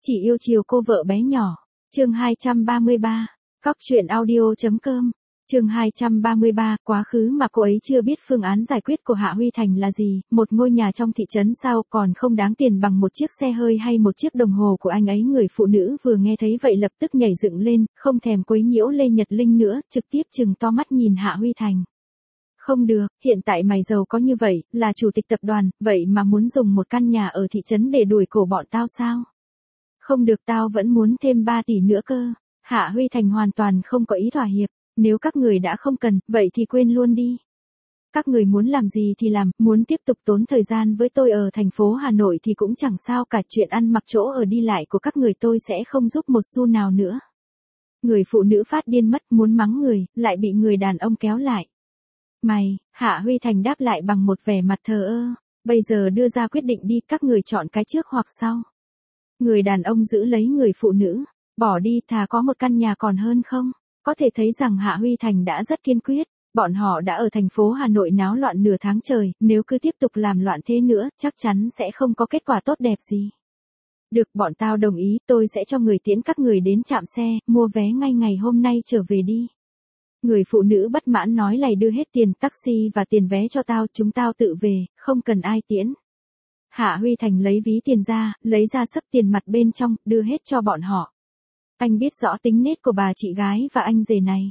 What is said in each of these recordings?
Chỉ yêu chiều cô vợ bé nhỏ. Chương 233. Cóc truyện audio.com. Chương 233, quá khứ mà cô ấy chưa biết phương án giải quyết của Hạ Huy Thành là gì, một ngôi nhà trong thị trấn sao còn không đáng tiền bằng một chiếc xe hơi hay một chiếc đồng hồ của anh ấy. Người phụ nữ vừa nghe thấy vậy lập tức nhảy dựng lên, không thèm quấy nhiễu Lê Nhật Linh nữa, trực tiếp trừng to mắt nhìn Hạ Huy Thành. Không được, hiện tại mày giàu có như vậy, là chủ tịch tập đoàn, vậy mà muốn dùng một căn nhà ở thị trấn để đuổi cổ bọn tao sao? Không được, tao vẫn muốn thêm 3 tỷ nữa cơ. Hạ Huy Thành hoàn toàn không có ý thỏa hiệp. Nếu các người đã không cần, vậy thì quên luôn đi. Các người muốn làm gì thì làm, muốn tiếp tục tốn thời gian với tôi ở thành phố Hà Nội thì cũng chẳng sao cả, chuyện ăn mặc chỗ ở đi lại của các người tôi sẽ không giúp một xu nào nữa. Người phụ nữ phát điên mất, muốn mắng người, lại bị người đàn ông kéo lại. Mày, Hạ Huy Thành đáp lại bằng một vẻ mặt thờ ơ. Bây giờ đưa ra quyết định đi, các người chọn cái trước hoặc sau. Người đàn ông giữ lấy người phụ nữ. Bỏ đi, thà có một căn nhà còn hơn không? Có thể thấy rằng Hạ Huy Thành đã rất kiên quyết. Bọn họ đã ở thành phố Hà Nội náo loạn nửa tháng trời, nếu cứ tiếp tục làm loạn thế nữa, chắc chắn sẽ không có kết quả tốt đẹp gì. Được, bọn tao đồng ý, tôi sẽ cho người tiễn các người đến trạm xe, mua vé ngay ngày hôm nay trở về đi. Người phụ nữ bất mãn nói lày, đưa hết tiền taxi và tiền vé cho tao, chúng tao tự về, không cần ai tiễn. Hạ Huy Thành lấy ví tiền ra, lấy ra sấp tiền mặt bên trong, đưa hết cho bọn họ. Anh biết rõ tính nết của bà chị gái và anh rể này.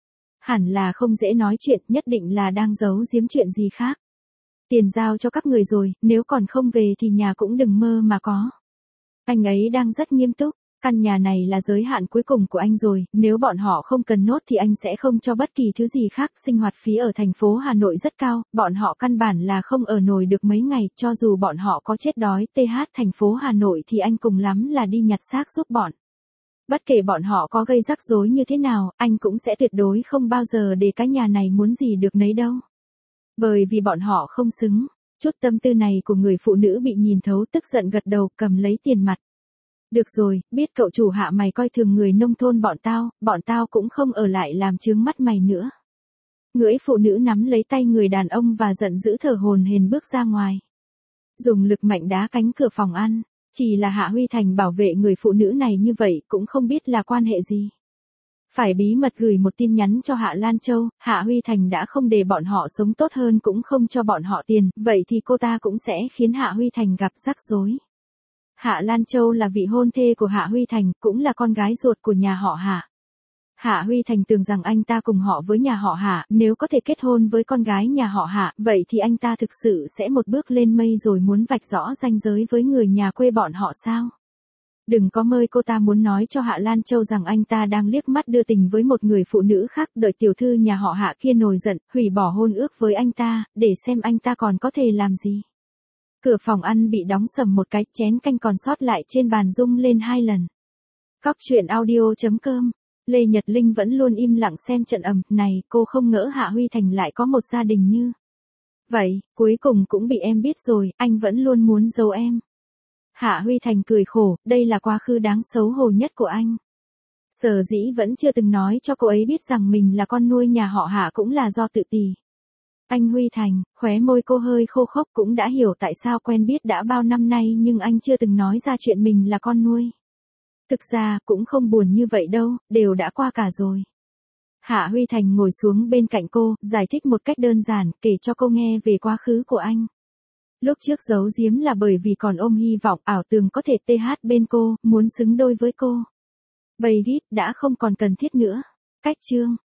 Hẳn là không dễ nói chuyện, nhất định là đang giấu giếm chuyện gì khác. Tiền giao cho các người rồi, nếu còn không về thì nhà cũng đừng mơ mà có. Anh ấy đang rất nghiêm túc, căn nhà này là giới hạn cuối cùng của anh rồi, nếu bọn họ không cần nốt thì anh sẽ không cho bất kỳ thứ gì khác. Sinh hoạt phí ở thành phố Hà Nội rất cao, bọn họ căn bản là không ở nổi được mấy ngày, cho dù bọn họ có chết đói thành phố Hà Nội thì anh cùng lắm là đi nhặt xác giúp bọn. Bất kể bọn họ có gây rắc rối như thế nào, anh cũng sẽ tuyệt đối không bao giờ để cái nhà này muốn gì được nấy đâu. Bởi vì bọn họ không xứng. Chút tâm tư này của người phụ nữ bị nhìn thấu, tức giận gật đầu, cầm lấy tiền mặt. Được rồi, biết cậu chủ Hạ mày coi thường người nông thôn bọn tao cũng không ở lại làm chướng mắt mày nữa. Người phụ nữ nắm lấy tay người đàn ông và giận dữ thở hổn hển bước ra ngoài. Dùng lực mạnh đá cánh cửa phòng ăn. Chỉ là Hạ Huy Thành bảo vệ người phụ nữ này như vậy cũng không biết là quan hệ gì. Phải bí mật gửi một tin nhắn cho Hạ Lan Châu, Hạ Huy Thành đã không để bọn họ sống tốt hơn cũng không cho bọn họ tiền, vậy thì cô ta cũng sẽ khiến Hạ Huy Thành gặp rắc rối. Hạ Lan Châu là vị hôn thê của Hạ Huy Thành, cũng là con gái ruột của nhà họ Hạ. Hạ Huy Thành tưởng rằng anh ta cùng họ với nhà họ Hạ, nếu có thể kết hôn với con gái nhà họ Hạ, vậy thì anh ta thực sự sẽ một bước lên mây rồi, muốn vạch rõ ranh giới với người nhà quê bọn họ sao? Đừng có mơ, cô ta muốn nói cho Hạ Lan Châu rằng anh ta đang liếc mắt đưa tình với một người phụ nữ khác, đợi tiểu thư nhà họ Hạ kia nổi giận, hủy bỏ hôn ước với anh ta, để xem anh ta còn có thể làm gì. Cửa phòng ăn bị đóng sầm một cái, chén canh còn sót lại trên bàn rung lên 2 lần. Cóc truyện audio.com. Lê Nhật Linh vẫn luôn im lặng xem trận ầm này, cô không ngỡ Hạ Huy Thành lại có một gia đình như vậy, cuối cùng cũng bị em biết rồi, anh vẫn luôn muốn giấu em. Hạ Huy Thành cười khổ, đây là quá khứ đáng xấu hổ nhất của anh. Sở dĩ vẫn chưa từng nói cho cô ấy biết rằng mình là con nuôi nhà họ Hạ cũng là do tự ti. Anh Huy Thành, khóe môi cô hơi khô khốc, cũng đã hiểu tại sao quen biết đã bao năm nay nhưng anh chưa từng nói ra chuyện mình là con nuôi. Thực ra, cũng không buồn như vậy đâu, đều đã qua cả rồi. Hạ Huy Thành ngồi xuống bên cạnh cô, giải thích một cách đơn giản, kể cho cô nghe về quá khứ của anh. Lúc trước giấu giếm là bởi vì còn ôm hy vọng, ảo tưởng có thể bên cô, muốn xứng đôi với cô. Bây đã không còn cần thiết nữa. Cách chương.